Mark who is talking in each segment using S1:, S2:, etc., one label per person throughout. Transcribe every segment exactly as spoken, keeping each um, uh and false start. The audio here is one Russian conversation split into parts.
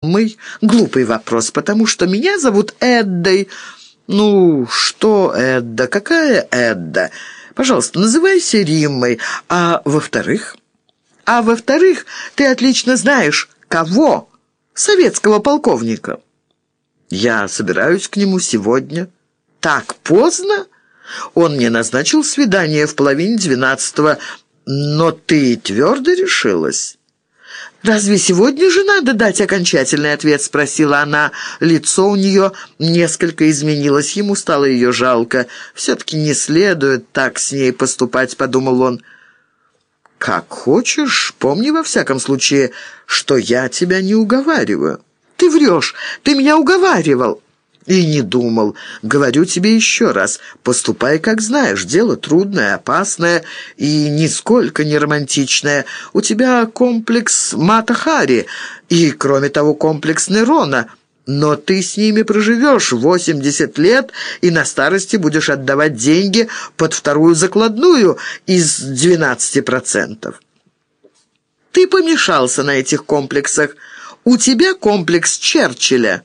S1: «Мы» — глупый вопрос, потому что меня зовут Эддой. «Ну, что Эдда? Какая Эдда? Пожалуйста, называйся Риммой. А во-вторых?» «А во-вторых, ты отлично знаешь, кого? Советского полковника». «Я собираюсь к нему сегодня». «Так поздно? Он мне назначил свидание в половине двенадцатого, но ты твердо решилась». «Разве сегодня же надо дать окончательный ответ?» — спросила она. Лицо у нее несколько изменилось. Ему стало ее жалко. «Все-таки не следует так с ней поступать», — подумал он. «Как хочешь. Помни, во всяком случае, что я тебя не уговариваю». «Ты врешь. Ты меня уговаривал». «И не думал. Говорю тебе еще раз. Поступай, как знаешь. Дело трудное, опасное и нисколько не романтичное. У тебя комплекс Мата-Хари и, кроме того, комплекс Нерона. Но ты с ними проживешь восемьдесят лет и на старости будешь отдавать деньги под вторую закладную из двенадцати процентов. Ты помешался на этих комплексах. У тебя комплекс Черчилля».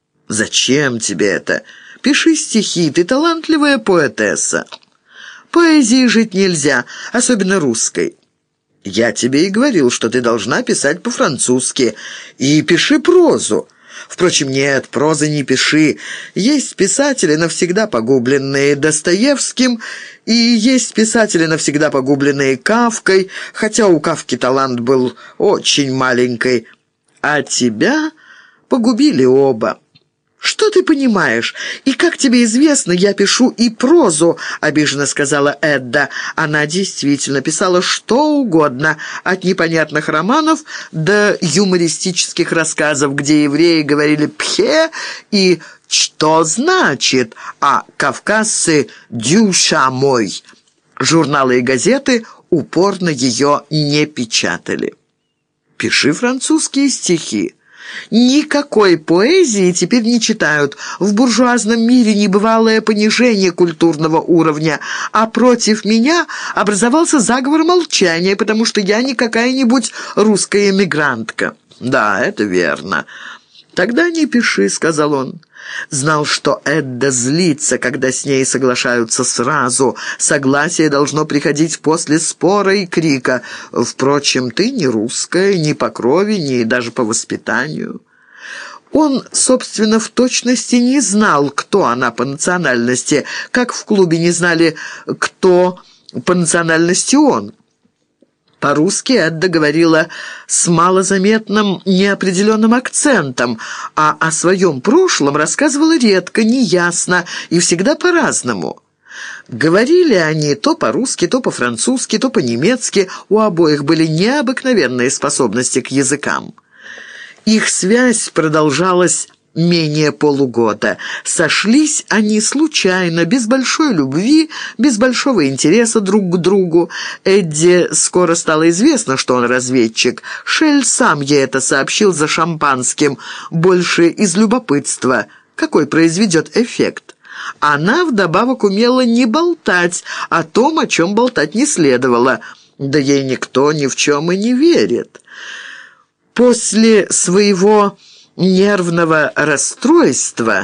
S1: «Зачем тебе это? Пиши стихи, ты талантливая поэтесса. Поэзии жить нельзя, особенно русской. Я тебе и говорил, что ты должна писать по-французски. И пиши прозу. Впрочем, нет, прозы не пиши. Есть писатели, навсегда погубленные Достоевским, и есть писатели, навсегда погубленные Кафкой, хотя у Кафки талант был очень маленький. А тебя погубили оба». «Что ты понимаешь? И, как тебе известно, я пишу и прозу», — обиженно сказала Эдда. Она действительно писала что угодно, от непонятных романов до юмористических рассказов, где евреи говорили «пхе» и «что значит», а кавказцы «дюша мой». Журналы и газеты упорно ее не печатали. «Пиши французские стихи». Никакой поэзии теперь не читают. В буржуазном мире небывалое понижение культурного уровня, а против меня образовался заговор молчания, потому что я не какая-нибудь русская эмигрантка. «Да, это верно». «Тогда не пиши», — сказал он. Знал, что Эдда злится, когда с ней соглашаются сразу. Согласие должно приходить после спора и крика. «Впрочем, ты не русская, ни по крови, ни даже по воспитанию». Он, собственно, в точности не знал, кто она по национальности, как в клубе не знали, кто по национальности он. По-русски Эдда говорила с малозаметным неопределенным акцентом, а о своем прошлом рассказывала редко, неясно и всегда по-разному. Говорили они то по-русски, то по-французски, то по-немецки, у обоих были необыкновенные способности к языкам. Их связь продолжалась менее полугода. Сошлись они случайно, без большой любви, без большого интереса друг к другу. Эдди скоро стало известно, что он разведчик. Шель сам ей это сообщил за шампанским, больше из любопытства, какой произведет эффект. Она вдобавок умела не болтать о том, о чем болтать не следовало. Да ей никто ни в чем и не верит. После своего нервного расстройства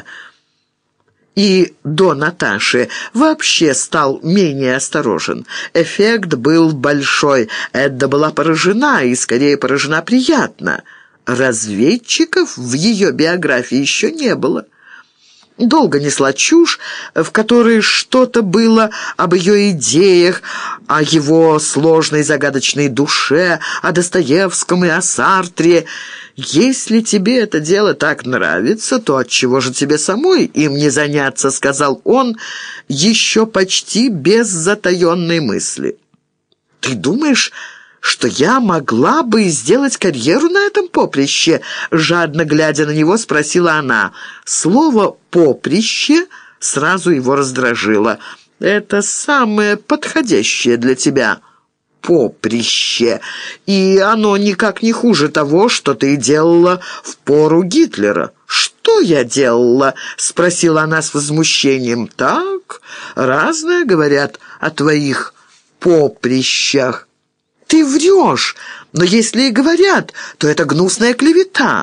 S1: и до Наташи вообще стал менее осторожен. Эффект был большой. Эдда была поражена, и скорее поражена приятно. Разведчиков в ее биографии еще не было. Долго несла чушь, в которой что-то было об ее идеях, о его сложной загадочной душе, о Достоевском и о Сартре. «Если тебе это дело так нравится, то отчего же тебе самой им не заняться?» — сказал он, еще почти без затаенной мысли. «Ты думаешь, что я могла бы сделать карьеру на этом поприще?» Жадно глядя на него, спросила она. Слово «поприще» сразу его раздражило. «Это самое подходящее для тебя поприще, и оно никак не хуже того, что ты делала в пору Гитлера». «Что я делала?» — спросила она с возмущением. «Так, разное говорят о твоих поприщах». «Ты врешь, но если и говорят, то это гнусная клевета».